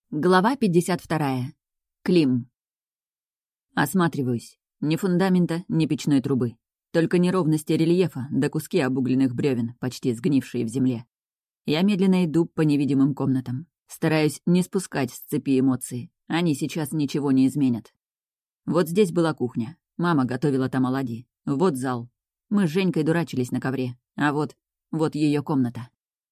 Глава 52. Клим. Осматриваюсь. Ни фундамента, ни печной трубы. Только неровности рельефа да куски обугленных бревен, почти сгнившие в земле. Я медленно иду по невидимым комнатам. Стараюсь не спускать с цепи эмоции. Они сейчас ничего не изменят. Вот здесь была кухня. Мама готовила там оладьи. Вот зал. Мы с Женькой дурачились на ковре. А вот ее комната.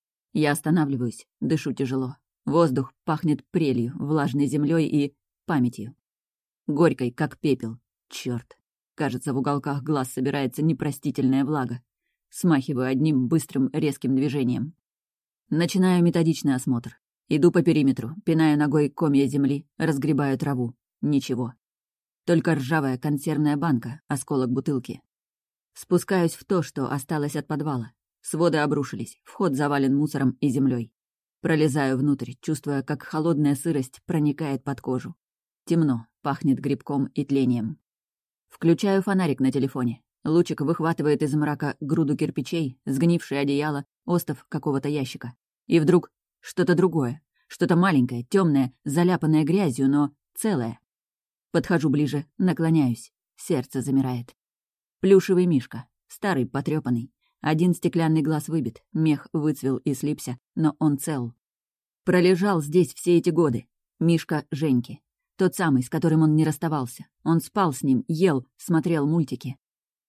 Я останавливаюсь, дышу тяжело. Воздух пахнет прелью, влажной землей и памятью. Горькой, как пепел. Чёрт. Кажется, в уголках глаз собирается непростительная влага. Смахиваю одним быстрым резким движением. Начинаю методичный осмотр. Иду по периметру, пинаю ногой комья земли, разгребаю траву. Ничего. Только ржавая консервная банка, осколок бутылки. Спускаюсь в то, что осталось от подвала. Своды обрушились, вход завален мусором и землей. Пролезаю внутрь, чувствуя, как холодная сырость проникает под кожу. Темно, пахнет грибком и тлением. Включаю фонарик на телефоне. Лучик выхватывает из мрака груду кирпичей, сгнившее одеяло, остов какого-то ящика. И вдруг что-то другое, что-то маленькое, темное, заляпанное грязью, но целое. Подхожу ближе, наклоняюсь. Сердце замирает. Плюшевый мишка, старый, потрёпанный. Один стеклянный глаз выбит, мех выцвел и слипся, но он цел. Пролежал здесь все эти годы. Мишка Женьки. Тот самый, с которым он не расставался. Он спал с ним, ел, смотрел мультики.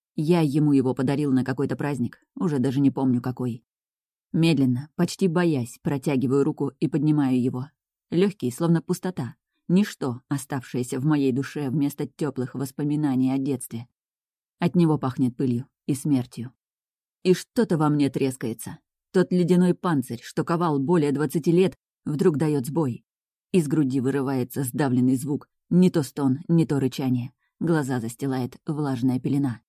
Я ему его подарил на какой-то праздник, уже даже не помню какой. Медленно, почти боясь, протягиваю руку и поднимаю его. Легкий, словно пустота. Ничто, оставшееся в моей душе вместо теплых воспоминаний о детстве. От него пахнет пылью и смертью. И что-то во мне трескается. Тот ледяной панцирь, что ковал более 20 лет, вдруг дает сбой. Из груди вырывается сдавленный звук. Не то стон, не то рычание. Глаза застилает влажная пелена.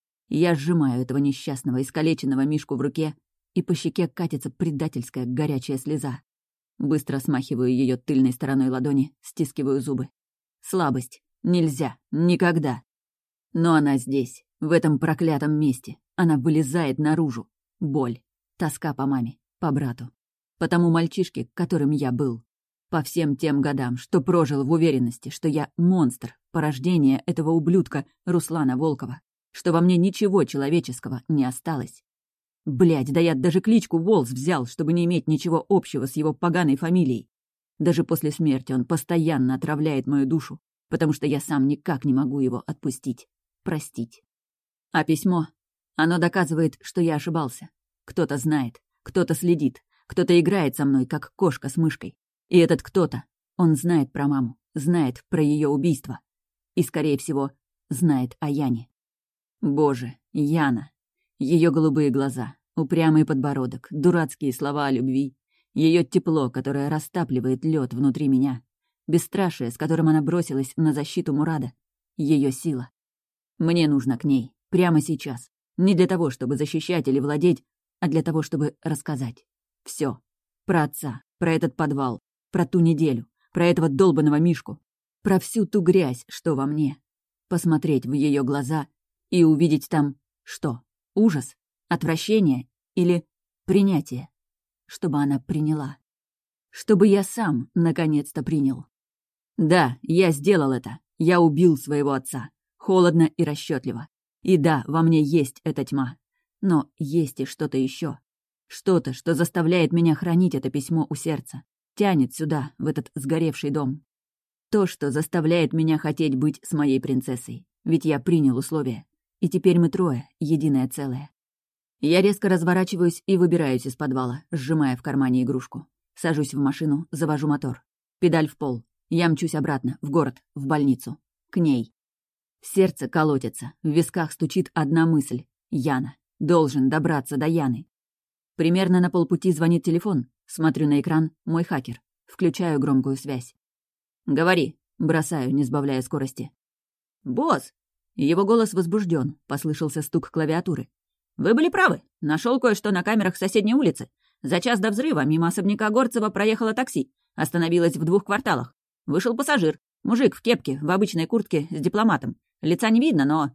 Я сжимаю этого несчастного, искалеченного мишку в руке, и по щеке катится предательская горячая слеза. Быстро смахиваю ее тыльной стороной ладони, стискиваю зубы. Слабость. Нельзя. Никогда. Но она здесь, в этом проклятом месте. Она вылезает наружу. Боль. Тоска по маме, по брату. По тому мальчишке, которым я был. По всем тем годам, что прожил в уверенности, что я монстр, порождение этого ублюдка Руслана Волкова. Что во мне ничего человеческого не осталось. Блядь, да я даже кличку Волс взял, чтобы не иметь ничего общего с его поганой фамилией. Даже после смерти он постоянно отравляет мою душу, потому что я сам никак не могу его отпустить, простить. А письмо? Оно доказывает, что я ошибался. Кто-то знает, кто-то следит, кто-то играет со мной, как кошка с мышкой. И этот кто-то, он знает про маму, знает про ее убийство. И, скорее всего, знает о Яне. Боже, Яна. Ее голубые глаза, упрямый подбородок, дурацкие слова о любви. Ее тепло, которое растапливает лед внутри меня. Бесстрашие, с которым она бросилась на защиту Мурада. Ее сила. Мне нужно к ней, прямо сейчас. Не для того, чтобы защищать или владеть, а для того, чтобы рассказать. Все. Про отца, про этот подвал, про ту неделю, про этого долбаного Мишку, про всю ту грязь, что во мне. Посмотреть в ее глаза и увидеть там что? Ужас? Отвращение? Или принятие? Чтобы она приняла. Чтобы я сам, наконец-то, принял. Да, я сделал это. Я убил своего отца. Холодно и расчетливо. И да, во мне есть эта тьма. Но есть и что-то еще. Что-то, что заставляет меня хранить это письмо у сердца. Тянет сюда, в этот сгоревший дом. То, что заставляет меня хотеть быть с моей принцессой. Ведь я принял условия. И теперь мы трое, единое целое. Я резко разворачиваюсь и выбираюсь из подвала, сжимая в кармане игрушку. Сажусь в машину, завожу мотор. Педаль в пол. Я мчусь обратно, в город, в больницу. К ней. Сердце колотится, в висках стучит одна мысль. Яна. Должен добраться до Яны. Примерно на полпути звонит телефон. Смотрю на экран, мой хакер. Включаю громкую связь. «Говори», — бросаю, не сбавляя скорости. «Босс!» Его голос возбужден, послышался стук клавиатуры. «Вы были правы. Нашел кое-что на камерах соседней улицы. За час до взрыва мимо особняка Горцева проехало такси. Остановилось в 2 кварталах. Вышел пассажир. Мужик в кепке, в обычной куртке, с дипломатом. Лица не видно, но...»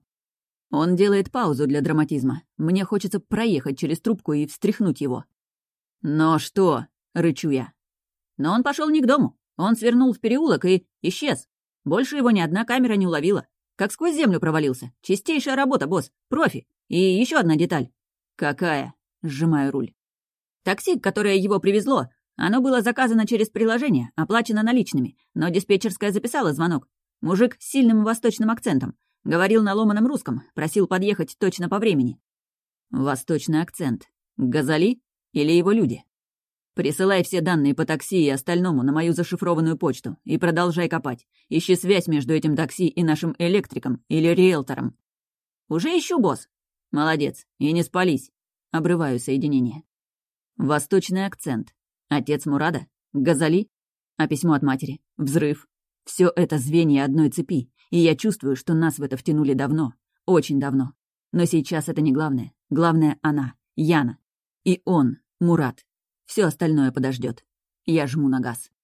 Он делает паузу для драматизма. Мне хочется проехать через трубку и встряхнуть его. «Но что?» — рычу я. Но он пошел не к дому. Он свернул в переулок и исчез. Больше его ни одна камера не уловила. Как сквозь землю провалился. Чистейшая работа, босс. Профи. И еще одна деталь. «Какая?» — сжимаю руль. Такси, которое его привезло, оно было заказано через приложение, оплачено наличными, но диспетчерская записала звонок. Мужик с сильным восточным акцентом. Говорил на ломаном русском, просил подъехать точно по времени. Восточный акцент. Газали или его люди? Присылай все данные по такси и остальному на мою зашифрованную почту и продолжай копать. Ищи связь между этим такси и нашим электриком или риэлтором. Уже ищу, босс. Молодец. И не спались. Обрываю соединение. Восточный акцент. Отец Мурада? Газали? А письмо от матери? Взрыв? Все это звенья одной цепи, и я чувствую, что нас в это втянули давно. Очень давно. Но сейчас это не главное. Главное — она, Яна. И он, Мурат. Все остальное подождет. Я жму на газ.